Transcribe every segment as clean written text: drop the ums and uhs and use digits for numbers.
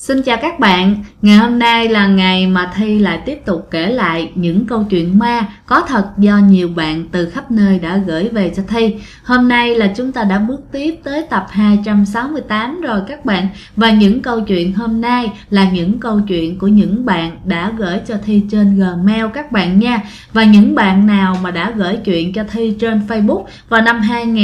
Xin chào các bạn, ngày hôm nay là ngày mà Thi lại tiếp tục kể lại những câu chuyện ma có thật do nhiều bạn từ khắp nơi đã gửi về cho Thi. Hôm nay là chúng ta đã bước tiếp tới tập 268 rồi các bạn. Và những câu chuyện hôm nay là những câu chuyện của những bạn đã gửi cho Thi trên Gmail các bạn nha. Và những bạn nào mà đã gửi chuyện cho Thi trên Facebook vào năm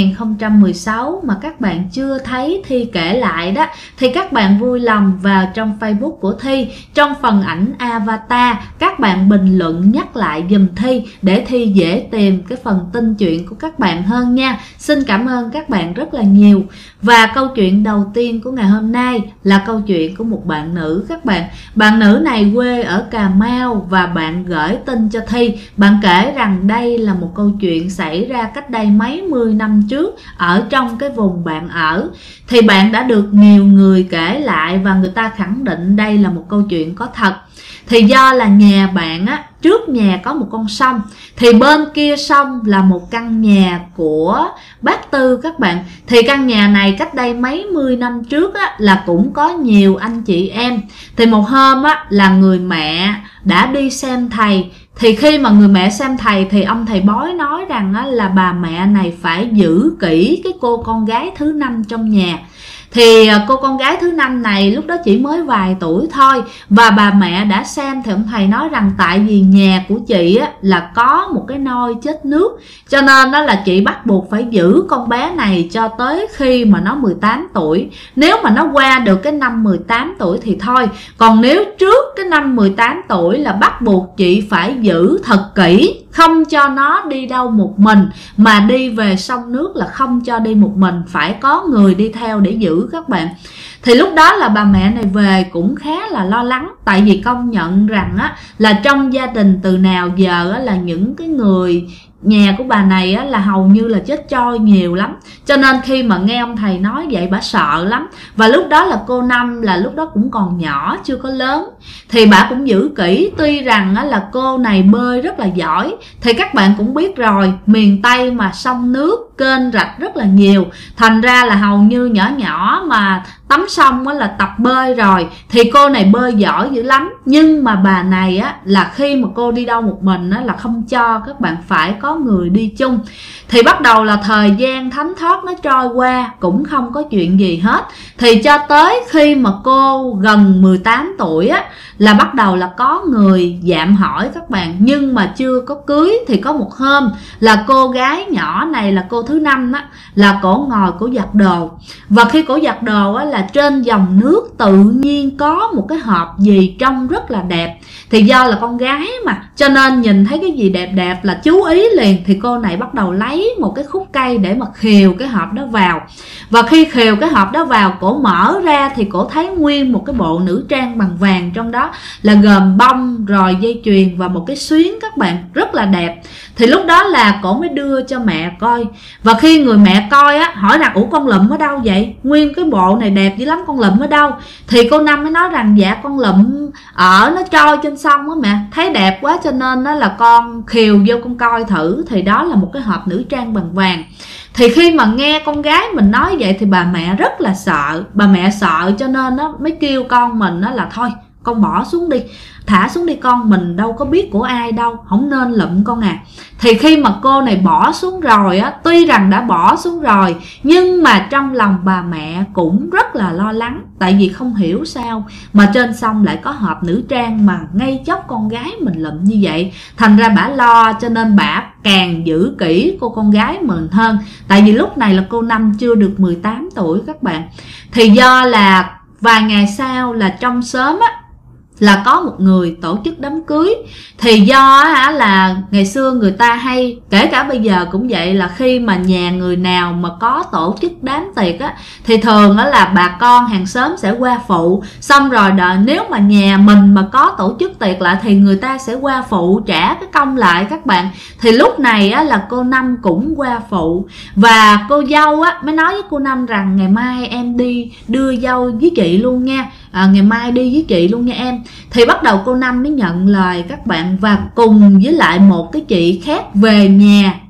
2016 mà các bạn chưa thấy Thi kể lại đó, thì các bạn vui lòng vào trong Facebook của Thi, trong phần ảnh avatar các bạn bình luận nhắc lại giùm Thi để Thi dễ tìm cái phần tin chuyện của các bạn hơn nha. Xin cảm ơn các bạn rất là nhiều. Và câu chuyện đầu tiên của ngày hôm nay là câu chuyện của một bạn nữ các bạn. Bạn nữ này quê ở Cà Mau và bạn gửi tin cho Thi. Bạn kể rằng đây là một câu chuyện xảy ra cách đây mấy mươi năm trước ở trong cái vùng bạn ở. Thì bạn đã được nhiều người kể lại và người ta khẳng định đây là một câu chuyện có thật. Thì do là nhà bạn á, trước nhà có một con sông, thì bên kia sông là một căn nhà của bác Tư các bạn. Thì căn nhà này cách đây mấy mươi năm trước á, là cũng có nhiều anh chị em. Thì một hôm á, là người mẹ đã đi xem thầy. Thì khi mà người mẹ xem thầy thì ông thầy bói nói rằng á, là bà mẹ này phải giữ kỹ cái cô con gái thứ 5 trong nhà. Thì cô con gái thứ 5 này lúc đó chỉ mới vài tuổi thôi. Và bà mẹ đã xem thì ông thầy nói rằng tại vì nhà của chị á, là có một cái nôi chết nước, cho nên đó là chị bắt buộc phải giữ con bé này cho tới khi mà nó 18 tuổi. Nếu mà nó qua được cái năm 18 tuổi thì thôi. Còn nếu trước cái năm 18 tuổi là bắt buộc chị phải giữ thật kỹ, không cho nó đi đâu một mình, mà đi về sông nước là không cho đi một mình, phải có người đi theo để giữ các bạn. Thì lúc đó là bà mẹ này về cũng khá là lo lắng, tại vì công nhận rằng á, là trong gia đình từ nào giờ á, là những cái người nhà của bà này á, là hầu như là chết trôi nhiều lắm. Cho nên khi mà nghe ông thầy nói vậy bà sợ lắm. Và lúc đó là cô Năm là lúc đó cũng còn nhỏ, chưa có lớn. Thì bà cũng giữ kỹ. Tuy rằng á, là cô này bơi rất là giỏi. Thì các bạn cũng biết rồi, miền Tây mà sông nước, kênh rạch rất là nhiều. Thành ra là hầu như nhỏ nhỏ mà tắm sông á, là tập bơi rồi. Thì cô này bơi giỏi dữ lắm. Nhưng mà bà này á, là khi mà cô đi đâu một mình á, là không cho các bạn phải có người đi chung. Thì bắt đầu là thời gian thấm thoát nó trôi qua, cũng không có chuyện gì hết. Thì cho tới khi mà cô gần 18 tuổi á, là bắt đầu là có người dạm hỏi các bạn, nhưng mà chưa có cưới. Thì có một hôm là cô gái nhỏ này là cô thứ 5 á, là cổ ngồi cổ giặt đồ. Và khi cổ giặt đồ á, là trên dòng nước tự nhiên có một cái hộp gì trông rất là đẹp. Thì do là con gái mà, cho nên nhìn thấy cái gì đẹp đẹp là chú ý liền. Thì cô này bắt đầu lấy một cái khúc cây để mà khều cái hộp đó vào. Và khi khều cái hộp đó vào, cổ mở ra thì cổ thấy nguyên một cái bộ nữ trang bằng vàng, trong đó là gồm bông rồi dây chuyền và một cái xuyến các bạn, rất là đẹp. Thì lúc đó là cổ mới đưa cho mẹ coi. Và khi người mẹ coi á, hỏi rằng ủa con lụm ở đâu vậy, nguyên cái bộ này đẹp dữ lắm, con lụm ở đâu? Thì cô Năm mới nói rằng dạ con lụm ở nó trôi trên sông á mẹ, thấy đẹp quá cho nên đó là con khều vô con coi thử. Thì đó là một cái hộp nữ trang bằng vàng. Thì khi mà nghe con gái mình nói vậy thì bà mẹ rất là sợ. Bà mẹ sợ cho nên nó mới kêu con mình đó là thôi con bỏ xuống đi, thả xuống đi con, mình đâu có biết của ai đâu, không nên lụm con à. Thì khi mà cô này bỏ xuống rồi á, tuy rằng đã bỏ xuống rồi nhưng mà trong lòng bà mẹ cũng rất là lo lắng. Tại vì không hiểu sao mà trên sông lại có hộp nữ trang mà ngay chốc con gái mình lụm như vậy. Thành ra bả lo cho nên bả càng giữ kỹ cô con gái mình hơn. Tại vì lúc này là cô Năm chưa được 18 tuổi các bạn. Thì do là vài ngày sau là trong xóm á, là có một người tổ chức đám cưới. Thì do là ngày xưa người ta hay, kể cả bây giờ cũng vậy, là khi mà nhà người nào mà có tổ chức đám tiệc á, thì thường là bà con hàng xóm sẽ qua phụ. Xong rồi đợi nếu mà nhà mình mà có tổ chức tiệc lại thì người ta sẽ qua phụ trả cái công lại các bạn. Thì lúc này á, là cô Năm cũng qua phụ. Và cô dâu á, mới nói với cô Năm rằng ngày mai em đi đưa dâu với chị luôn nha, ngày mai đi với chị luôn nha em. Thì bắt đầu cô Năm mới nhận lời các bạn, và cùng với lại một cái chị khác về nhà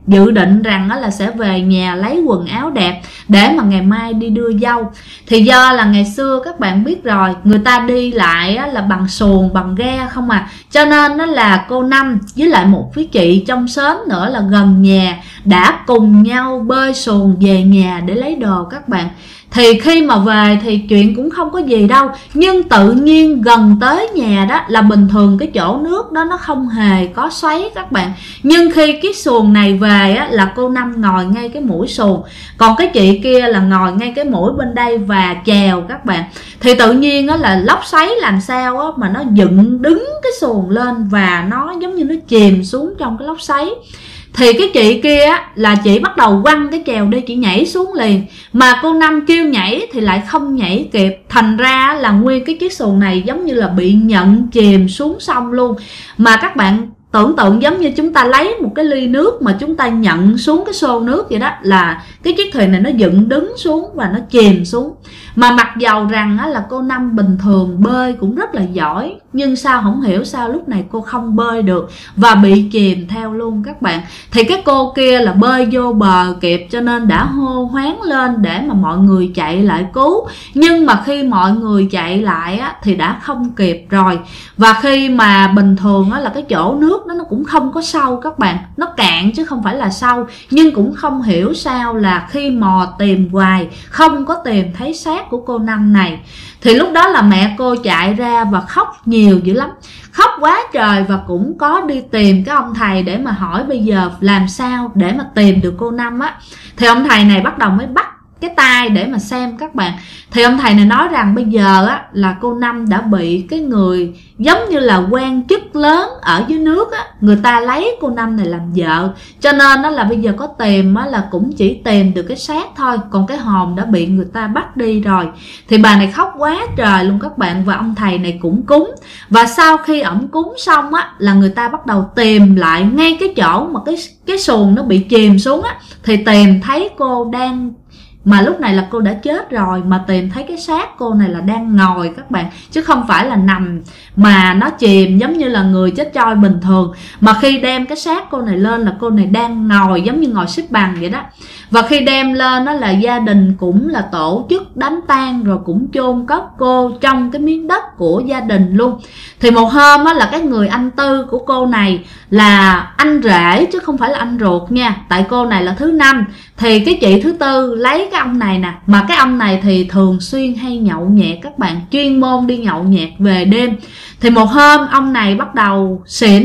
dự định rằng là sẽ về nhà lấy quần áo đẹp để mà ngày mai đi đưa dâu. Thì do là ngày xưa các bạn biết rồi, người ta đi lại là bằng xuồng bằng ghe không à, cho nên nó là cô Năm với lại một quý chị trong xóm nữa là gần nhà đã cùng nhau bơi xuồng về nhà để lấy đồ các bạn. Thì khi mà về thì chuyện cũng không có gì đâu, nhưng tự nhiên gần tới nhà đó là bình thường cái chỗ nước đó nó không hề có xoáy các bạn. Nhưng khi cái xuồng này về á, là cô Năm ngồi ngay cái mũi xuồng, còn cái chị kia là ngồi ngay cái mũi bên đây và chèo các bạn. Thì tự nhiên á, là lốc xoáy làm sao á, mà nó dựng đứng cái xuồng lên và nó giống như nó chìm xuống trong cái lốc xoáy. Thì cái chị kia là chị bắt đầu quăng cái chèo đi, chị nhảy xuống liền. Mà cô Năm kêu nhảy thì lại không nhảy kịp. Thành ra là nguyên cái chiếc xuồng này giống như là bị nhận chìm xuống sông luôn. Mà các bạn tưởng tượng giống như chúng ta lấy một cái ly nước mà chúng ta nhận xuống cái xô nước vậy đó, là cái chiếc thuyền này nó dựng đứng xuống và nó chìm xuống. Mà mặc dầu rằng là cô Năm bình thường bơi cũng rất là giỏi, nhưng sao không hiểu sao lúc này cô không bơi được và bị chìm theo luôn các bạn. Thì cái cô kia là bơi vô bờ kịp cho nên đã hô hoáng lên để mà mọi người chạy lại cứu. Nhưng mà khi mọi người chạy lại thì đã không kịp rồi. Và khi mà bình thường là cái chỗ nước nó cũng không có sâu các bạn, nó cạn chứ không phải là sâu. Nhưng cũng không hiểu sao là khi mò tìm hoài không có tìm thấy xác của cô Năm này. Thì lúc đó là mẹ cô chạy ra và khóc nhiều dữ lắm, khóc quá trời, và cũng có đi tìm cái ông thầy để mà hỏi bây giờ làm sao để mà tìm được cô Năm á. Thì ông thầy này bắt đầu mới bắt cái tay để mà xem các bạn. Thì ông thầy này nói rằng bây giờ là cô Năm đã bị cái người giống như là quan chức lớn ở dưới nước người ta lấy cô Năm này làm vợ, cho nên là bây giờ có tìm là cũng chỉ tìm được cái xác thôi, còn cái hồn đã bị người ta bắt đi rồi. Thì bà này khóc quá trời luôn các bạn, và ông thầy này cũng cúng. Và sau khi ổng cúng xong là người ta bắt đầu tìm lại ngay cái chỗ mà cái xuồng nó bị chìm xuống thì tìm thấy cô đang, mà lúc này là cô đã chết rồi, mà tìm thấy cái xác cô này là đang ngồi các bạn, chứ không phải là nằm mà nó chìm giống như là người chết trôi bình thường. Mà khi đem cái xác cô này lên là cô này đang ngồi giống như ngồi xếp bằng vậy đó. Và khi đem lên đó là gia đình cũng là tổ chức đám tang rồi cũng chôn cất cô trong cái miếng đất của gia đình luôn. Thì một hôm là cái người anh Tư của cô này là anh rể chứ không phải là anh ruột nha, tại cô này là thứ năm. Thì cái chị thứ tư lấy cái ông này nè, mà cái ông này thì thường xuyên hay nhậu nhẹt các bạn, chuyên môn đi nhậu nhẹt về đêm. Thì một hôm ông này bắt đầu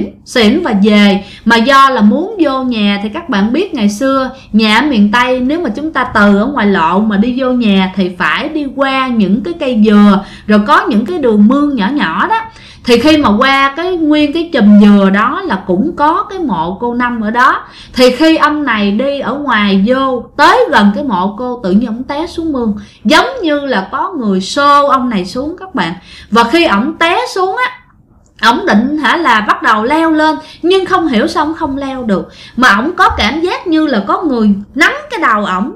xỉn và về, mà do là muốn vô nhà thì các bạn biết ngày xưa nhà ở miền Tây nếu mà chúng ta từ ở ngoài lộ mà đi vô nhà thì phải đi qua những cái cây dừa, rồi có những cái đường mương nhỏ nhỏ đó. Thì khi mà qua cái nguyên cái chùm dừa đó là cũng có cái mộ cô Năm ở đó. Thì khi ông này đi ở ngoài vô tới gần cái mộ cô, tự nhiên ông té xuống mương, giống như là có người xô ông này xuống các bạn. Và khi ổng té xuống ổng định là bắt đầu leo lên, nhưng không hiểu sao ổng không leo được, mà ổng có cảm giác như là có người nắm cái đầu ổng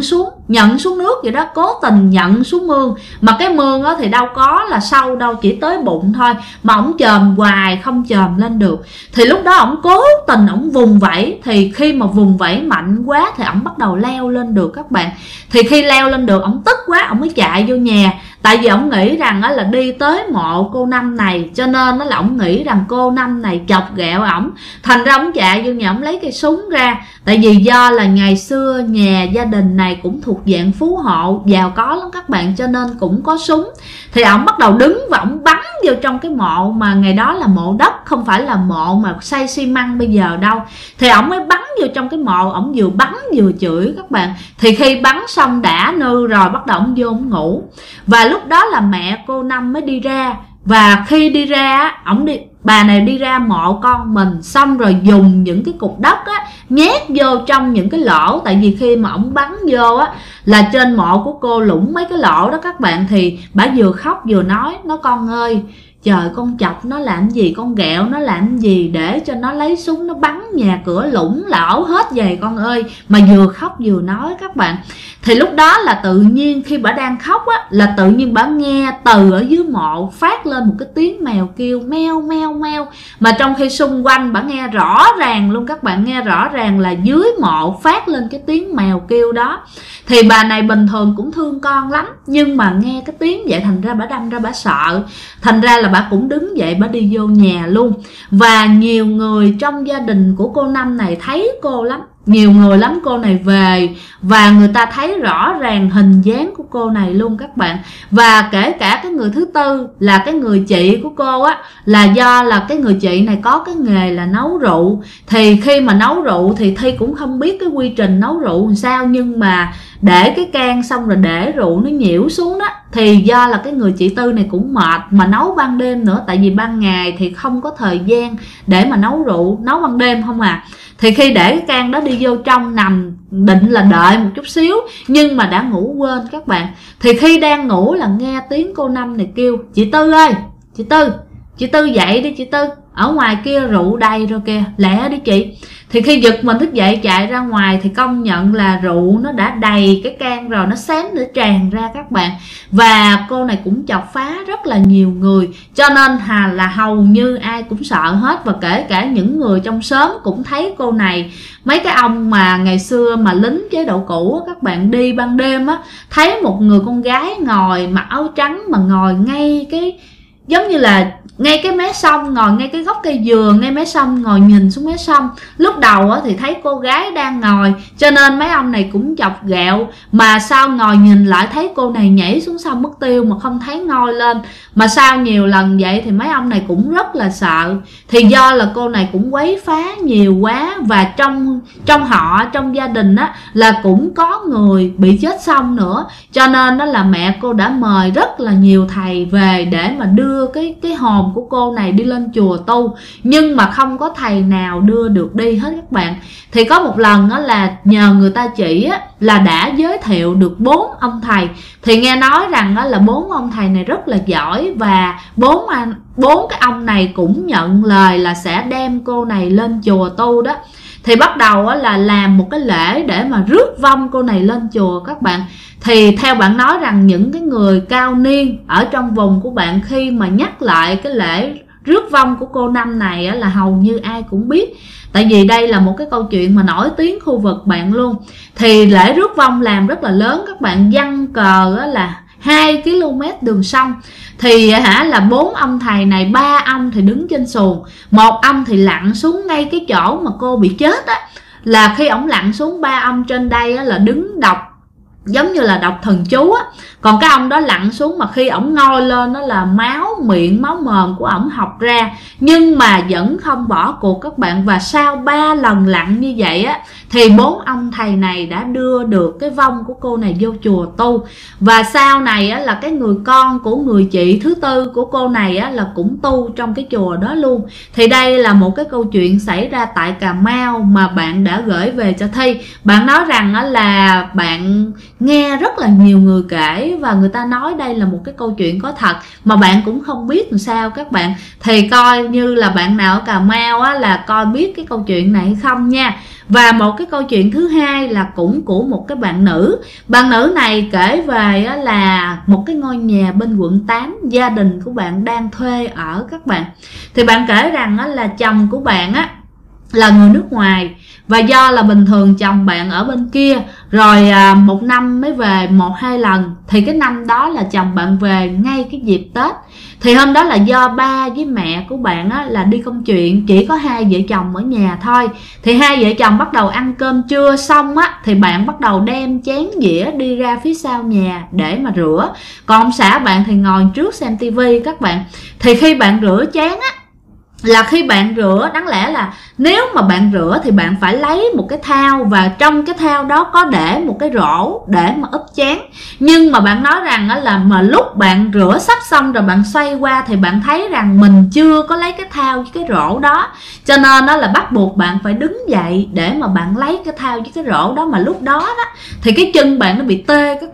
nhận xuống nước vậy đó, cố tình nhận xuống mương. Mà cái mương thì đâu có là sâu đâu, chỉ tới bụng thôi, mà ổng chồm hoài không chồm lên được. Thì lúc đó ổng cố tình ổng vùng vẫy, thì khi mà vùng vẫy mạnh quá thì ổng bắt đầu leo lên được các bạn. Thì khi leo lên được ổng tức quá, ổng mới chạy vô nhà. Tại vì ổng nghĩ rằng là đi tới mộ cô Năm này, cho nên là ổng nghĩ rằng cô Năm này chọc ghẹo ổng. Thành ra ổng chạy vô nhà, ổng lấy cây súng ra. Tại vì do là ngày xưa nhà gia đình này cũng thuộc dạng phú hộ, giàu có lắm các bạn, cho nên cũng có súng. Thì ổng bắt đầu đứng và ổng bắn vô trong cái mộ, mà ngày đó là mộ đất, không phải là mộ mà xây xi măng bây giờ đâu. Thì ổng mới bắn vô trong cái mộ, ổng vừa bắn vừa chửi các bạn. Thì khi bắn xong đã nư rồi, bắt đầu ổng vô ổng ngủ. Và lúc đó là mẹ cô Năm mới đi ra. Và khi đi ra bà này đi ra mộ con mình, xong rồi dùng những cái cục đất nhét vô trong những cái lỗ. Tại vì khi mà ổng bắn vô là trên mộ của cô lủng mấy cái lỗ đó các bạn. Thì bà vừa khóc vừa nói: "Nó con ơi, trời, con chọc nó làm gì, con ghẹo nó làm gì để cho nó lấy súng nó bắn nhà cửa lũng lảo hết vậy con ơi. Mà vừa khóc vừa nói các bạn. Thì lúc đó là tự nhiên khi bà đang khóc á, là tự nhiên bà nghe từ ở dưới mộ phát lên một cái tiếng mèo kêu meo meo meo. Mà trong khi xung quanh bà nghe rõ ràng luôn, các bạn nghe rõ ràng là dưới mộ phát lên cái tiếng mèo kêu đó. Thì bà này bình thường cũng thương con lắm, nhưng mà nghe cái tiếng vậy thành ra bà đâm ra bà sợ. Thành ra là bà cũng đứng dậy bà đi vô nhà luôn. Và nhiều người trong gia đình của cô Năm này thấy cô lắm, nhiều người lắm. Cô này về và người ta thấy rõ ràng hình dáng của cô này luôn các bạn. Và kể cả cái người thứ tư là cái người chị của cô á, là do là cái người chị này có cái nghề là nấu rượu. Thì khi mà nấu rượu thì Thi cũng không biết cái quy trình nấu rượu làm sao, nhưng mà để cái can xong rồi để rượu nó nhiễu xuống đó. Thì do là cái người chị Tư này cũng mệt mà nấu ban đêm nữa, tại vì ban ngày thì không có thời gian để mà nấu rượu, nấu ban đêm không à. Thì khi để cái can đó đi vô trong nằm định là đợi một chút xíu, nhưng mà đã ngủ quên các bạn. Thì khi đang ngủ là nghe tiếng cô Năm này kêu chị Tư ơi, chị Tư dậy đi chị Tư, ở ngoài kia rượu đầy rồi kìa, lẹ đi chị. Thì khi giật mình thức dậy chạy ra ngoài thì công nhận là rượu nó đã đầy cái can rồi, nó xém nữa tràn ra các bạn. Và cô này cũng chọc phá rất là nhiều người, cho nên là hầu như ai cũng sợ hết. Và kể cả những người trong xóm cũng thấy cô này. Mấy cái ông mà ngày xưa mà lính chế độ cũ các bạn, đi ban đêm á, thấy một người con gái ngồi mặc áo trắng mà ngồi ngay cái giống như là ngay cái mé sông, ngồi ngay cái gốc cây dừa ngay mé sông, ngồi nhìn xuống mé sông. Lúc đầu thì thấy cô gái đang ngồi, cho nên mấy ông này cũng chọc ghẹo. Mà sau ngồi nhìn lại thấy cô này nhảy xuống sông mất tiêu mà không thấy ngoi lên. Mà sau nhiều lần vậy thì mấy ông này cũng rất là sợ. Thì do là cô này cũng quấy phá nhiều quá. Và trong họ, trong gia đình á, là cũng có người bị chết xong nữa. Cho nên đó là mẹ cô đã mời rất là nhiều thầy về để mà đưa cái hồn của cô này đi lên chùa tu, nhưng mà không có thầy nào đưa được đi hết các bạn. Thì có một lần đó là nhờ người ta chỉ á, là đã giới thiệu được 4 ông thầy. Thì nghe nói rằng đó là 4 ông thầy này rất là giỏi, và 4 cái ông này cũng nhận lời là sẽ đem cô này lên chùa tu đó. Thì bắt đầu là làm một cái lễ để mà rước vong cô này lên chùa các bạn. Thì theo bạn nói rằng những cái người cao niên ở trong vùng của bạn khi mà nhắc lại cái lễ rước vong của cô Năm này là hầu như ai cũng biết. Tại vì đây là một cái câu chuyện mà nổi tiếng khu vực bạn luôn. Thì lễ rước vong làm rất là lớn các bạn, giăng cờ là 2 km đường sông. Thì là 4 ông thầy này, 3 ông thì đứng trên xuồng, 1 ông thì lặn xuống ngay cái chỗ mà cô bị chết á. Là khi ổng lặn xuống, 3 ông trên đây là đứng đọc giống như là đọc thần chú á. Còn cái ông đó lặn xuống mà khi ổng ngoi lên đó là máu miệng máu mồm của ổng học ra, nhưng mà vẫn không bỏ cuộc các bạn. Và sau 3 lần lặn như vậy á, thì 4 ông thầy này đã đưa được cái vong của cô này vô chùa tu. Và sau này á, là cái người con của người chị thứ tư của cô này á, là cũng tu trong cái chùa đó luôn. Thì đây là một cái câu chuyện xảy ra tại Cà Mau mà bạn đã gửi về cho Thi. Bạn nói rằng á, là bạn nghe rất là nhiều người kể và người ta nói đây là một cái câu chuyện có thật mà bạn cũng không biết làm sao các bạn. Thì coi như là bạn nào ở Cà Mau á, là coi biết cái câu chuyện này hay không nha. Và một cái câu chuyện thứ hai là cũng của một cái bạn nữ. Bạn nữ này kể về á, là một cái ngôi nhà bên quận 8, gia đình của bạn đang thuê ở các bạn. Thì bạn kể rằng á, là chồng của bạn á, là người nước ngoài. Và do là bình thường chồng bạn ở bên kia, rồi một năm mới về 1-2 lần. Thì cái năm đó là chồng bạn về ngay cái dịp Tết. Thì hôm đó là do ba với mẹ của bạn á, là đi công chuyện, chỉ có 2 vợ chồng ở nhà thôi. Thì 2 vợ chồng bắt đầu ăn cơm trưa xong á, thì bạn bắt đầu đem chén dĩa đi ra phía sau nhà để mà rửa. Còn ông xã bạn thì ngồi trước xem tivi các bạn. Thì khi bạn rửa chén á, là khi bạn rửa, đáng lẽ là nếu mà bạn rửa thì bạn phải lấy một cái thau, và trong cái thau đó có để một cái rổ để mà úp chén. Nhưng mà bạn nói rằng là mà lúc bạn rửa sắp xong rồi bạn xoay qua thì bạn thấy rằng mình chưa có lấy cái thau với cái rổ đó, cho nên đó là bắt buộc bạn phải đứng dậy để mà bạn lấy cái thau với cái rổ đó. Mà lúc đó đó thì cái chân bạn nó bị tê các bạn,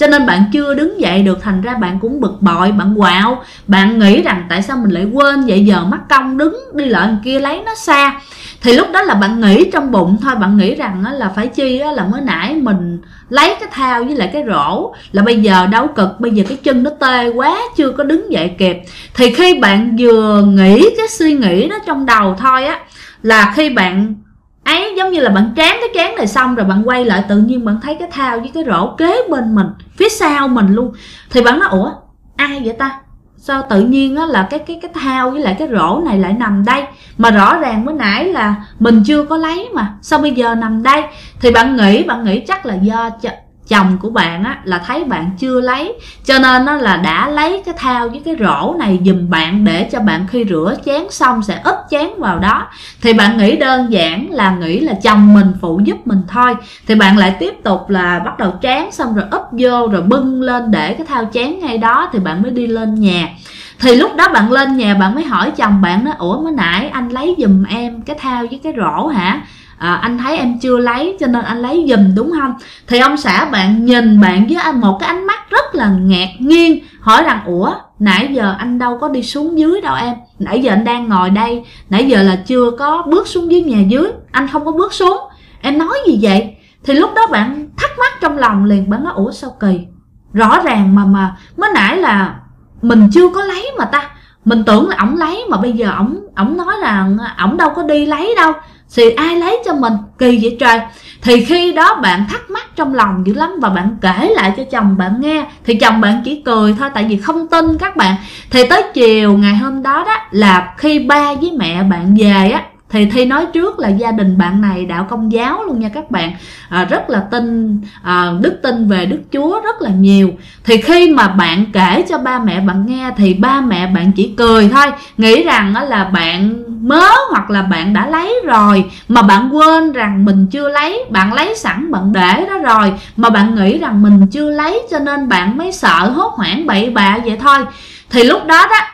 cho nên bạn chưa đứng dậy được, thành ra bạn cũng bực bội, bạn quạo, bạn nghĩ rằng tại sao mình lại quên vậy, giờ mắc công đứng đi lại đằng kia lấy nó xa. Thì lúc đó là bạn nghĩ trong bụng thôi, bạn nghĩ rằng là phải chi là mới nãy mình lấy cái thao với lại cái rổ là bây giờ đau cực, bây giờ cái chân nó tê quá chưa có đứng dậy kịp. Thì khi bạn vừa nghĩ cái suy nghĩ đó trong đầu thôi á, là khi bạn ấy giống như là bạn tráng cái chén này xong rồi bạn quay lại, tự nhiên bạn thấy cái thao với cái rổ kế bên mình, phía sau mình luôn. Thì bạn nói ủa ai vậy ta, sao tự nhiên á là cái thao với lại cái rổ này lại nằm đây, mà rõ ràng mới nãy là mình chưa có lấy mà sao bây giờ nằm đây. Thì bạn nghĩ chắc là do chồng của bạn á là thấy bạn chưa lấy, cho nên nó là đã lấy cái thao với cái rổ này giùm bạn, để cho bạn khi rửa chén xong sẽ úp chén vào đó. Thì bạn nghĩ đơn giản là nghĩ là chồng mình phụ giúp mình thôi. Thì bạn lại tiếp tục là bắt đầu tráng xong rồi úp vô rồi bưng lên để cái thao chén ngay đó. Thì bạn mới đi lên nhà. Thì lúc đó bạn lên nhà bạn mới hỏi chồng bạn đó, ủa mới nãy anh lấy giùm em cái thao với cái rổ hả? Anh thấy em chưa lấy cho nên anh lấy giùm đúng không? Thì ông xã bạn nhìn bạn với một cái ánh mắt rất là ngạc nhiên, hỏi rằng ủa nãy giờ anh đâu có đi xuống dưới đâu em, nãy giờ anh đang ngồi đây, nãy giờ là chưa có bước xuống dưới nhà dưới, anh không có bước xuống, em nói gì vậy? Thì lúc đó bạn thắc mắc trong lòng liền, bạn nói ủa sao kỳ, rõ ràng mà mới nãy là mình chưa có lấy mà ta, mình tưởng là ổng lấy mà bây giờ ổng nói rằng ổng đâu có đi lấy đâu, thì ai lấy cho mình, kỳ vậy trời. Thì khi đó bạn thắc mắc trong lòng dữ lắm và bạn kể lại cho chồng bạn nghe, thì chồng bạn chỉ cười thôi, tại vì không tin các bạn. Thì tới chiều ngày hôm đó đó là khi ba với mẹ bạn về á, thì Thi nói trước là gia đình bạn này đạo Công giáo luôn nha các bạn, rất là tin đức tin về Đức Chúa rất là nhiều. Thì khi mà bạn kể cho ba mẹ bạn nghe thì ba mẹ bạn chỉ cười thôi, nghĩ rằng là bạn mớ hoặc là bạn đã lấy rồi mà bạn quên rằng mình chưa lấy, bạn lấy sẵn bạn để đó rồi mà bạn nghĩ rằng mình chưa lấy, cho nên bạn mới sợ hốt hoảng bậy bạ vậy thôi. Thì lúc đó đó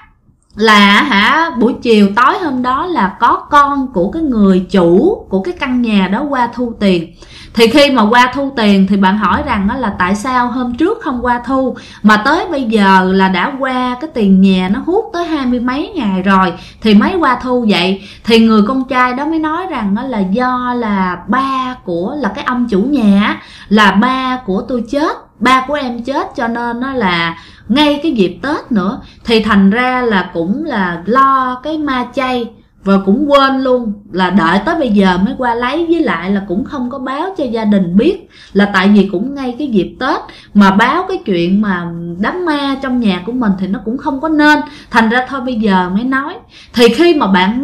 là buổi chiều tối hôm đó là có con của cái người chủ của cái căn nhà đó qua thu tiền. Thì khi mà qua thu tiền thì bạn hỏi rằng là tại sao hôm trước không qua thu mà tới bây giờ là đã qua cái tiền nhà nó hút tới 20 mấy ngày rồi thì mới qua thu vậy. Thì người con trai đó mới nói rằng là do là ba của là cái ông chủ nhà là ba của tôi chết, ba của em chết, cho nên nó là ngay cái dịp Tết nữa thì thành ra là cũng là lo cái ma chay và cũng quên luôn là đợi tới bây giờ mới qua lấy, với lại là cũng không có báo cho gia đình biết, là tại vì cũng ngay cái dịp Tết mà báo cái chuyện mà đám ma trong nhà của mình thì nó cũng không có nên, thành ra thôi bây giờ mới nói. Thì khi mà bạn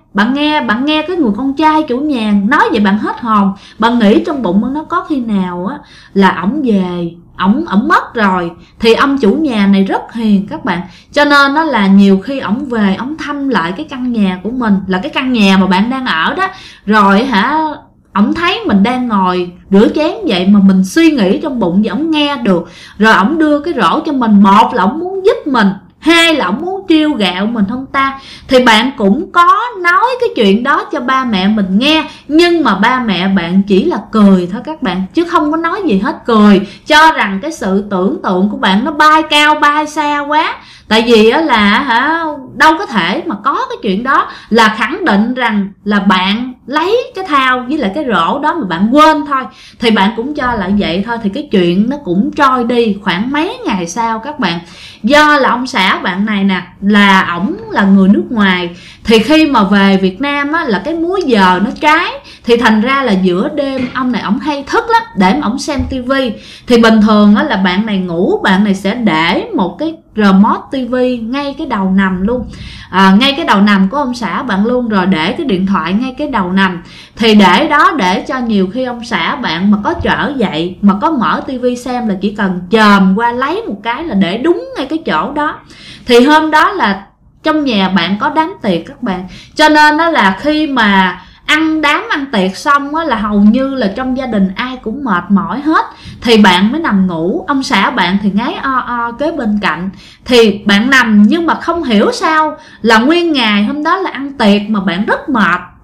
nghe cái người con trai chủ nhà nói vậy bạn hết hồn, bạn nghĩ trong bụng nó có khi nào á là ổng về ổng mất rồi. Thì ông chủ nhà này rất hiền các bạn, cho nên nó là nhiều khi ổng về ổng thăm lại cái căn nhà của mình, là cái căn nhà mà bạn đang ở đó, rồi ổng thấy mình đang ngồi rửa chén vậy mà mình suy nghĩ trong bụng vậy, ổng nghe được rồi ổng đưa cái rổ cho mình. Một là ổng muốn giúp mình, hai là ổng muốn trêu ghẹo mình không ta. Thì bạn cũng có nói cái chuyện đó cho ba mẹ mình nghe, nhưng mà ba mẹ bạn chỉ là cười thôi các bạn, chứ không có nói gì hết, cười cho rằng cái sự tưởng tượng của bạn nó bay cao bay xa quá. Tại vì là đâu có thể mà có cái chuyện đó, là khẳng định rằng là bạn lấy cái thao với lại cái rổ đó mà bạn quên thôi. Thì bạn cũng cho lại vậy thôi, thì cái chuyện nó cũng trôi đi. Khoảng mấy ngày sau các bạn, do là ông xã bạn này nè là ổng là người nước ngoài, thì khi mà về Việt Nam á là cái múi giờ nó trái, thì thành ra là giữa đêm ông này ổng hay thức lắm để mà ổng xem tivi. Thì bình thường á là bạn này ngủ, bạn này sẽ để một cái remote tivi ngay cái đầu nằm luôn, ngay cái đầu nằm của ông xã bạn luôn, rồi để cái điện thoại ngay cái đầu nằm. Thì để đó để cho nhiều khi ông xã bạn mà có trở dậy mà có mở tivi xem là chỉ cần chồm qua lấy một cái là để đúng ngay cái chỗ đó. Thì hôm đó là trong nhà bạn có đám tiệc các bạn, cho nên đó là khi mà đám ăn tiệc xong á, là hầu như là trong gia đình ai cũng mệt mỏi hết, thì bạn mới nằm ngủ. Ông xã bạn thì ngáy o kế bên cạnh, thì bạn nằm nhưng mà không hiểu sao là nguyên ngày hôm đó là ăn tiệc mà bạn rất mệt,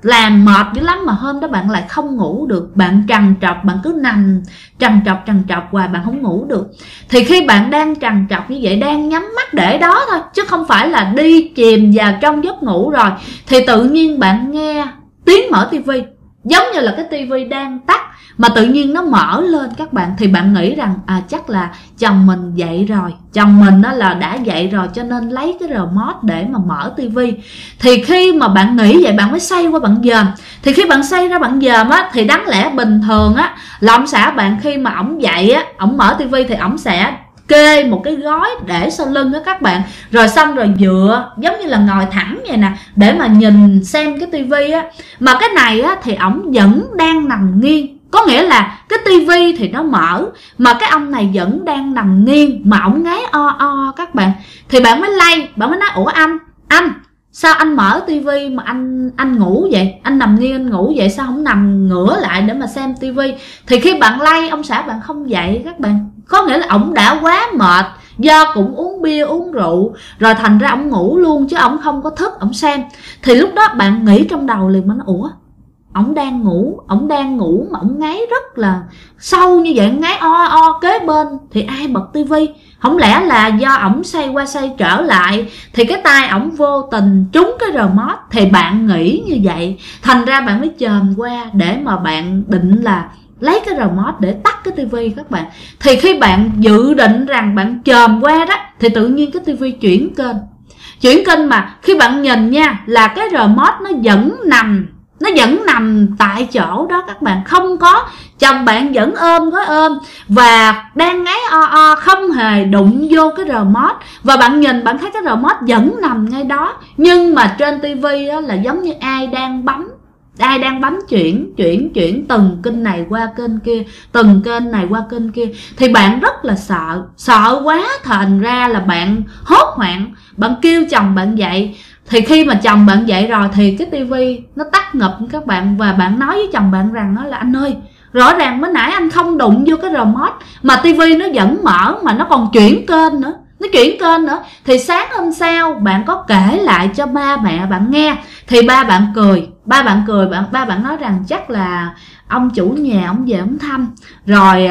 làm mệt dữ lắm mà hôm đó bạn lại không ngủ được, bạn trằn trọc, bạn cứ nằm trằn trọc hoài, bạn không ngủ được. Thì khi bạn đang trằn trọc như vậy, đang nhắm mắt để đó thôi, chứ không phải là đi chìm vào trong giấc ngủ rồi, thì tự nhiên bạn nghe tiếng mở tivi, giống như là cái tivi đang tắt mà tự nhiên nó mở lên các bạn. Thì bạn nghĩ rằng chắc là chồng mình dậy rồi, chồng mình đó là đã dậy rồi, cho nên lấy cái remote để mà mở tivi. Thì khi mà bạn nghĩ vậy, bạn mới xoay qua bạn dòm. Thì khi bạn xoay ra bạn dòm á, thì đáng lẽ bình thường á là ông xã bạn khi mà ổng dậy á, ổng mở tivi thì ổng sẽ kê một cái gói để sau lưng đó các bạn, rồi xong rồi dựa giống như là ngồi thẳng vậy nè để mà nhìn xem cái tivi á. Mà cái này á thì ổng vẫn đang nằm nghiêng, có nghĩa là cái tivi thì nó mở mà cái ông này vẫn đang nằm nghiêng mà ổng ngáy o các bạn. Thì bạn mới lay, bạn mới nói ủa anh sao anh mở tivi mà anh ngủ vậy, anh nằm nghiêng anh ngủ vậy, sao không nằm ngửa lại để mà xem tivi? Thì khi bạn lay, ông xã bạn không dậy các bạn, có nghĩa là ổng đã quá mệt do cũng uống bia uống rượu rồi, thành ra ổng ngủ luôn chứ ổng không có thức ổng xem. Thì lúc đó bạn nghĩ trong đầu liền, mình nói ủa ổng đang ngủ mà ổng ngáy rất là sâu như vậy, ngáy o kế bên thì ai bật tivi? Không lẽ là do ổng xoay qua xoay trở lại thì cái tay ổng vô tình trúng cái remote? Thì bạn nghĩ như vậy, thành ra bạn mới chồm qua để mà bạn định là lấy cái remote để tắt cái tivi các bạn. Thì khi bạn dự định rằng bạn chồm qua đó thì tự nhiên cái tivi chuyển kênh, mà khi bạn nhìn nha là cái remote nó vẫn nằm tại chỗ đó các bạn, không có, chồng bạn vẫn ôm gói ôm và đang ngáy o không hề đụng vô cái remote. Và bạn nhìn bạn thấy cái remote vẫn nằm ngay đó, nhưng mà trên tivi là giống như ai đang bấm chuyển từng kênh này qua kênh kia, từng kênh này qua kênh kia. Thì bạn rất là sợ quá, thành ra là bạn hốt hoảng, bạn kêu chồng bạn dậy. Thì khi mà chồng bạn dậy rồi thì cái tivi nó tắt ngập các bạn, và bạn nói với chồng bạn rằng là anh ơi, rõ ràng mới nãy anh không đụng vô cái remote mà tivi nó vẫn mở mà nó còn chuyển kênh nữa. Thì sáng hôm sau bạn có kể lại cho ba mẹ bạn nghe, thì ba bạn cười, ba bạn nói rằng chắc là ông chủ nhà ông về ông thăm rồi,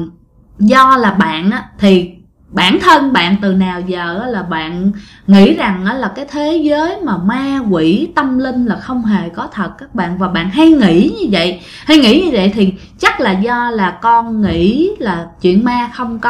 do là bạn á, thì bản thân bạn từ nào giờ là bạn nghĩ rằng là cái thế giới mà ma quỷ tâm linh là không hề có thật các bạn, và bạn hay nghĩ như vậy thì chắc là do là con nghĩ là chuyện ma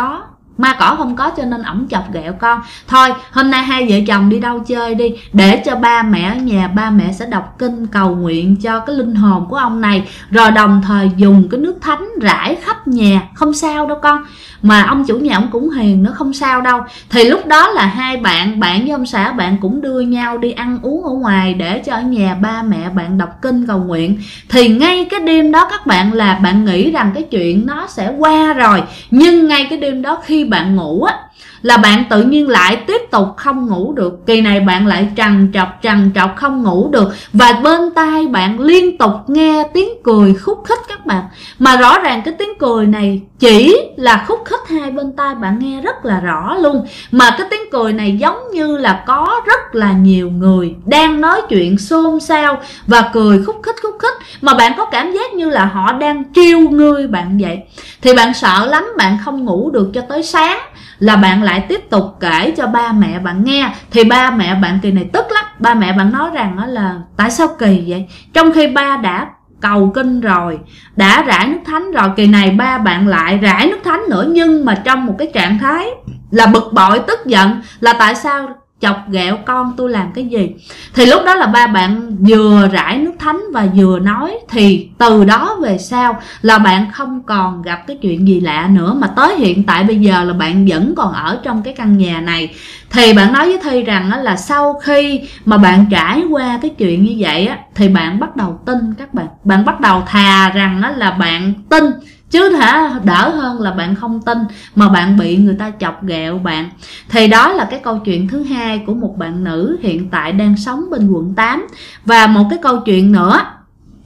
cỏ không có cho nên ổng chọc ghẹo con. Thôi hôm nay hai vợ chồng đi đâu chơi đi, để cho ba mẹ ở nhà, ba mẹ sẽ đọc kinh cầu nguyện cho cái linh hồn của ông này, rồi đồng thời dùng cái nước thánh rải khắp nhà, không sao đâu con. Mà ông chủ nhà ông cũng hiền nữa, không sao đâu. Thì lúc đó là hai bạn với ông xã bạn cũng đưa nhau đi ăn uống ở ngoài để cho ở nhà ba mẹ bạn đọc kinh cầu nguyện. Thì ngay cái đêm đó các bạn là bạn nghĩ rằng cái chuyện nó sẽ qua rồi, nhưng ngay cái đêm đó khi bạn ngủ á là bạn tự nhiên lại tiếp tục không ngủ được. Kỳ này bạn lại trằn trọc không ngủ được, và bên tai bạn liên tục nghe tiếng cười khúc khích các bạn. Mà rõ ràng cái tiếng cười này chỉ là khúc khích, hai bên tai bạn nghe rất là rõ luôn. Mà cái tiếng cười này giống như là có rất là nhiều người đang nói chuyện xôn xao và cười khúc khích, mà bạn có cảm giác như là họ đang trêu ngươi bạn vậy. Thì bạn sợ lắm, bạn không ngủ được cho tới sáng, là bạn lại tiếp tục kể cho ba mẹ bạn nghe. Thì ba mẹ bạn kỳ này tức lắm, ba mẹ bạn nói rằng là tại sao kỳ vậy, trong khi ba đã cầu kinh rồi, đã rải nước thánh rồi, kỳ này ba bạn lại rải nước thánh nữa, nhưng mà trong một cái trạng thái là bực bội tức giận, là tại sao chọc ghẹo con tôi làm cái gì. Thì lúc đó là ba bạn vừa rải nước thánh và vừa nói. Thì từ đó về sau là bạn không còn gặp cái chuyện gì lạ nữa, mà tới hiện tại bây giờ là bạn vẫn còn ở trong cái căn nhà này. Thì bạn nói với Thi rằng là sau khi mà bạn trải qua cái chuyện như vậy á, thì bạn bắt đầu tin các bạn bắt đầu thà rằng là bạn tin, chứ đỡ hơn là bạn không tin mà bạn bị người ta chọc ghẹo bạn. Thì đó là cái câu chuyện thứ hai của một bạn nữ hiện tại đang sống bên quận 8. Và một cái câu chuyện nữa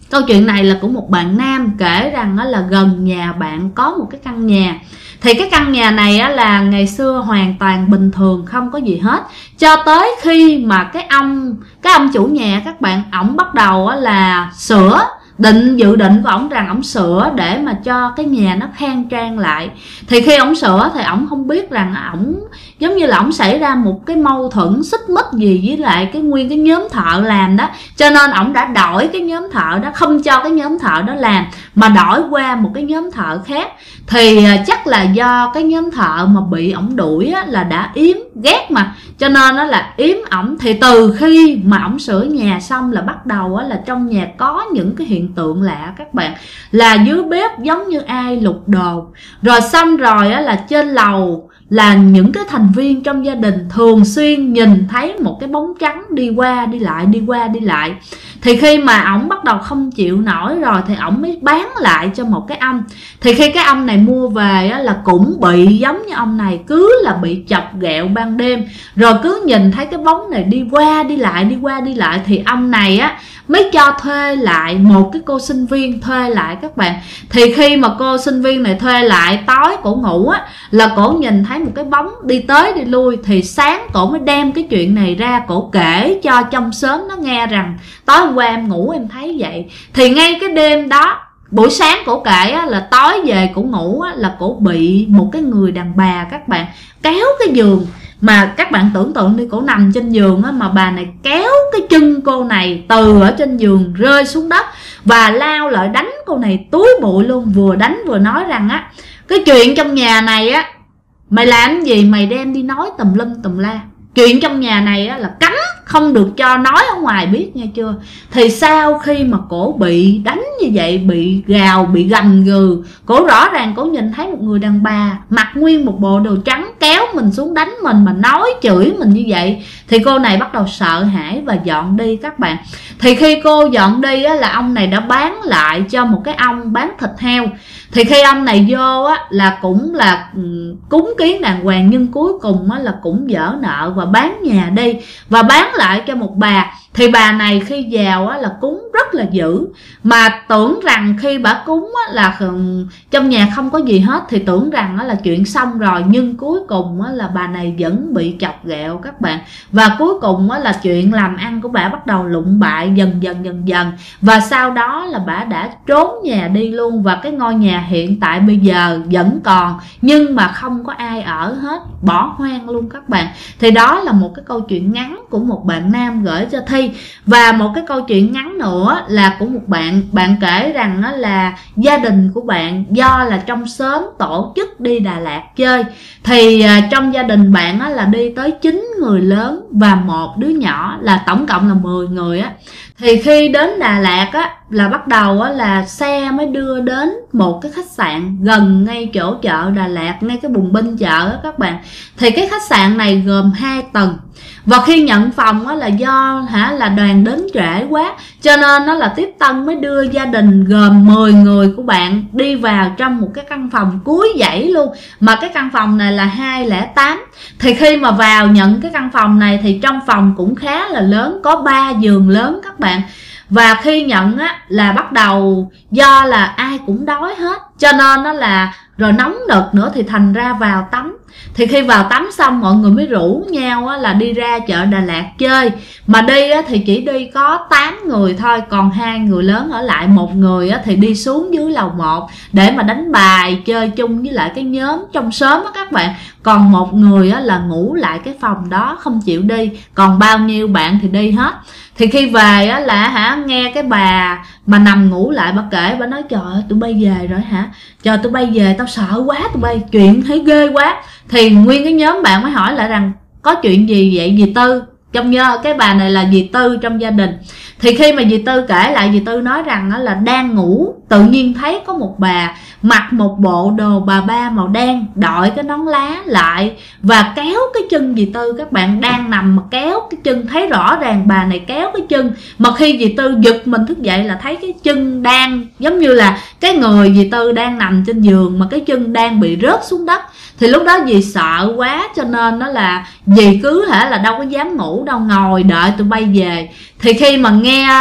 Câu chuyện này là của một bạn nam kể rằng là gần nhà bạn có một cái căn nhà. Thì cái căn nhà này là ngày xưa hoàn toàn bình thường, không có gì hết. Cho tới khi mà cái ông chủ nhà các bạn, ổng bắt đầu là sửa, dự định của ổng rằng ổng sửa để mà cho cái nhà nó khang trang lại. Thì khi ổng sửa thì ổng không biết rằng ổng giống như là ổng xảy ra một cái mâu thuẫn xích mích gì với lại nguyên cái nhóm thợ làm đó, cho nên ổng đã đổi cái nhóm thợ đó, không cho cái nhóm thợ đó làm mà đổi qua một cái nhóm thợ khác. Thì chắc là do cái nhóm thợ mà bị ổng đuổi là đã yếm ghét mà, cho nên nó là yếm ổng. Thì từ khi mà ổng sửa nhà xong là bắt đầu là trong nhà có những cái hiện tượng lạ các bạn, là dưới bếp giống như ai lục đồ, rồi xong rồi là trên lầu là những cái thành viên trong gia đình thường xuyên nhìn thấy một cái bóng trắng đi qua đi lại, đi qua đi lại. Thì khi mà ổng bắt đầu không chịu nổi rồi thì ổng mới bán lại cho một cái ông. Thì khi cái ông này mua về là cũng bị giống như ông này, cứ là bị chọc ghẹo ban đêm, rồi cứ nhìn thấy cái bóng này đi qua đi lại, đi qua đi lại. Thì ông này mới cho thuê lại một cái cô sinh viên thuê lại các bạn. Thì khi mà cô sinh viên này thuê lại, tối cổ ngủ là cổ nhìn thấy một cái bóng đi tới đi lui. Thì sáng cổ mới đem cái chuyện này ra, cổ kể cho trong xóm nó nghe rằng tối hôm qua em ngủ em thấy vậy. Thì ngay cái đêm đó, buổi sáng cổ kể là tối về cổ ngủ là cổ bị một cái người đàn bà các bạn kéo cái giường. Mà các bạn tưởng tượng đi, cổ nằm trên giường mà bà này kéo cái chân cô này từ ở trên giường rơi xuống đất và lao lại đánh cô này túi bụi luôn. Vừa đánh vừa nói rằng cái chuyện trong nhà này mày làm gì, mày đem đi nói tùm lum tùm la. Chuyện trong nhà này là cấm, không được cho nói ở ngoài biết nghe chưa. Thì sau khi mà cổ bị đánh như vậy, bị gào, bị gầm gừ, cổ rõ ràng cổ nhìn thấy một người đàn bà mặc nguyên một bộ đồ trắng kéo mình xuống đánh mình mà nói chửi mình như vậy. Thì cô này bắt đầu sợ hãi và dọn đi các bạn. Thì khi cô dọn đi là ông này đã bán lại cho một cái ông bán thịt heo. Thì khi ông này vô là cũng là cúng kiến đàng hoàng, nhưng cuối cùng là cũng dở nợ và bán nhà đi và bán lại cho một bà. Thì bà này khi vào là cúng rất là dữ, mà tưởng rằng khi bà cúng là trong nhà không có gì hết thì tưởng rằng là chuyện xong rồi. Nhưng cuối cùng là bà này vẫn bị chọc ghẹo các bạn. Và cuối cùng là chuyện làm ăn của bà bắt đầu lụng bại dần dần. Và sau đó là bà đã trốn nhà đi luôn. Và cái ngôi nhà hiện tại bây giờ vẫn còn, nhưng mà không có ai ở hết, bỏ hoang luôn các bạn. Thì đó là một cái câu chuyện ngắn của một bạn nam gửi cho Thi. Và một cái câu chuyện ngắn nữa là của một bạn kể rằng là gia đình của bạn do là trong xóm tổ chức đi Đà Lạt chơi. Thì trong gia đình bạn là đi tới 9 người lớn và một đứa nhỏ, là tổng cộng là 10 người Thì khi đến Đà Lạt là bắt đầu là xe mới đưa đến một cái khách sạn gần ngay chỗ chợ Đà Lạt, ngay cái bùng binh chợ các bạn. Thì cái khách sạn này gồm 2 tầng. Và khi nhận phòng là do là đoàn đến trễ quá, cho nên nó là tiếp tân mới đưa gia đình gồm 10 người của bạn đi vào trong một cái căn phòng cuối dãy luôn. Mà cái căn phòng này là 208. Thì khi mà vào nhận cái căn phòng này thì trong phòng cũng khá là lớn, có 3 giường lớn các bạn. Và khi nhận là bắt đầu do là ai cũng đói hết, cho nên nó là rồi nóng nực nữa thì thành ra vào tắm. Thì khi vào tắm xong mọi người mới rủ nhau là đi ra chợ Đà Lạt chơi. Mà đi thì chỉ đi có 8 người thôi, còn 2 người lớn ở lại, một người thì đi xuống dưới lầu 1 để mà đánh bài chơi chung với lại cái nhóm trong xóm các bạn. Còn một người là ngủ lại cái phòng đó không chịu đi, còn bao nhiêu bạn thì đi hết. Thì khi về là nghe cái bà mà nằm ngủ lại, bà kể, bà nói trời ơi tụi bay về rồi hả, trời tụi bay về tao sợ quá, tụi bay chuyện thấy ghê quá. Thì nguyên cái nhóm bạn mới hỏi lại rằng có chuyện gì vậy dì Tư, trong nhớ cái bà này là dì Tư trong gia đình. Thì khi mà dì Tư kể lại, dì Tư nói rằng là đang ngủ tự nhiên thấy có một bà mặc một bộ đồ bà ba màu đen, đội cái nón lá lại và kéo cái chân dì Tư. Các bạn đang nằm mà kéo cái chân, thấy rõ ràng bà này kéo cái chân. Mà khi dì Tư giật mình thức dậy là thấy cái chân đang giống như là cái người dì Tư đang nằm trên giường mà cái chân đang bị rớt xuống đất. Thì lúc đó dì sợ quá cho nên nó là dì cứ là đâu có dám ngủ đâu, ngồi đợi tụi bay về. Thì khi mà nghe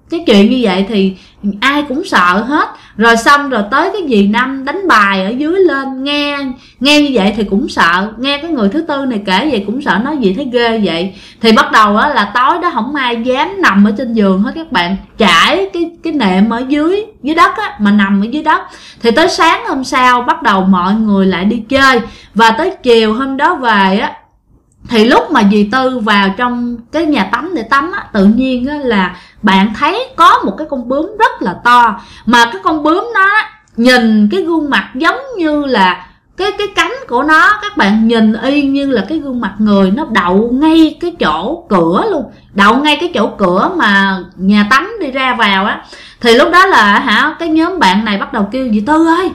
cái chuyện như vậy thì ai cũng sợ hết. Rồi xong rồi tới cái dì Năm đánh bài ở dưới lên, nghe như vậy thì cũng sợ, nghe cái người thứ tư này kể vậy cũng sợ, nói gì thấy ghê vậy. Thì bắt đầu á là tối đó không ai dám nằm ở trên giường hết các bạn, trải cái nệm ở dưới đất á, mà nằm ở dưới đất. Thì tới sáng hôm sau bắt đầu mọi người lại đi chơi, và tới chiều hôm đó về á, thì lúc mà dì Tư vào trong cái nhà tắm để tắm á, tự nhiên á là bạn thấy có một cái con bướm rất là to, mà cái con bướm nó nhìn cái gương mặt giống như là cái cánh của nó, các bạn nhìn y như là cái gương mặt người, nó đậu ngay cái chỗ cửa luôn, đậu ngay cái chỗ cửa mà nhà tắm đi ra vào á. Thì lúc đó là cái nhóm bạn này bắt đầu kêu dì Tư ơi,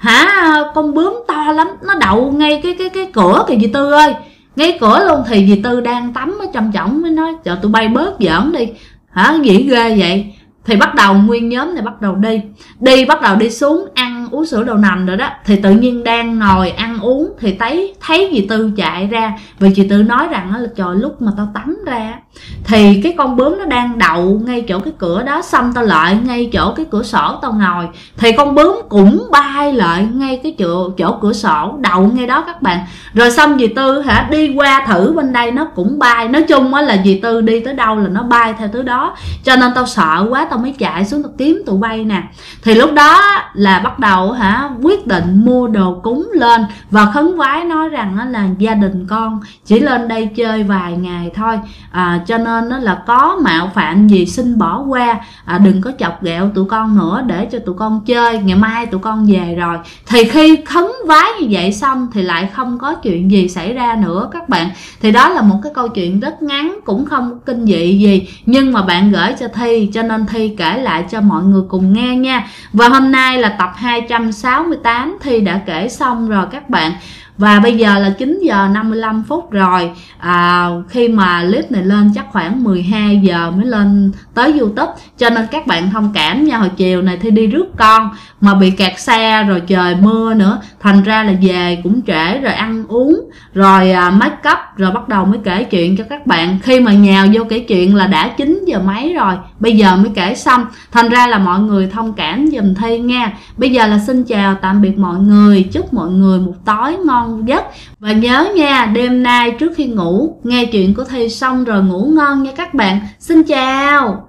con bướm to lắm, nó đậu ngay cái cửa kìa dì Tư ơi, ngay cửa luôn. Thì dì Tư đang tắm ở trong chổng mới nói cho tụi bay bớt giỡn đi, gì ghê vậy. Thì bắt đầu nguyên nhóm này bắt đầu bắt đầu đi xuống ăn uống sữa đậu nành rồi đó. Thì tự nhiên đang ngồi ăn uống thì thấy dì Tư chạy ra, vì dì Tư nói rằng là trời, lúc mà tao tắm ra thì cái con bướm nó đang đậu ngay chỗ cái cửa đó, xong tao lại ngay chỗ cái cửa sổ tao ngồi thì con bướm cũng bay lại ngay cái chỗ cửa sổ, đậu ngay đó các bạn. Rồi xong dì Tư đi qua thử bên đây nó cũng bay. Nói chung á là dì Tư đi tới đâu là nó bay theo tới đó, cho nên tao sợ quá tao mới chạy xuống tao kiếm tụi bay nè. Thì lúc đó là bắt đầu quyết định mua đồ cúng lên và khấn vái, nói rằng là gia đình con chỉ lên đây chơi vài ngày thôi, cho nên nó là có mạo phạm gì xin bỏ qua, đừng có chọc ghẹo tụi con nữa, để cho tụi con chơi, ngày mai tụi con về rồi. Thì khi khấn vái như vậy xong thì lại không có chuyện gì xảy ra nữa các bạn. Thì đó là một cái câu chuyện rất ngắn, cũng không kinh dị gì, nhưng mà bạn gửi cho Thi, cho nên Thi kể lại cho mọi người cùng nghe nha. Và hôm nay là tập 268 Thi đã kể xong rồi các bạn. Và bây giờ là 9 giờ 55 phút rồi. Khi mà clip này lên chắc khoảng 12 giờ mới lên tới YouTube, cho nên các bạn thông cảm nha. Hồi chiều này Thi đi rước con mà bị kẹt xe, rồi trời mưa nữa, thành ra là về cũng trễ, rồi ăn uống, rồi make up, rồi bắt đầu mới kể chuyện cho các bạn. Khi mà nhào vô kể chuyện là đã 9 giờ mấy rồi, bây giờ mới kể xong, thành ra là mọi người thông cảm giùm Thi nha. Bây giờ là xin chào tạm biệt mọi người, chúc mọi người một tối ngon giấc. Và nhớ nha, đêm nay trước khi ngủ nghe chuyện của Thi xong rồi ngủ ngon nha các bạn. Xin chào.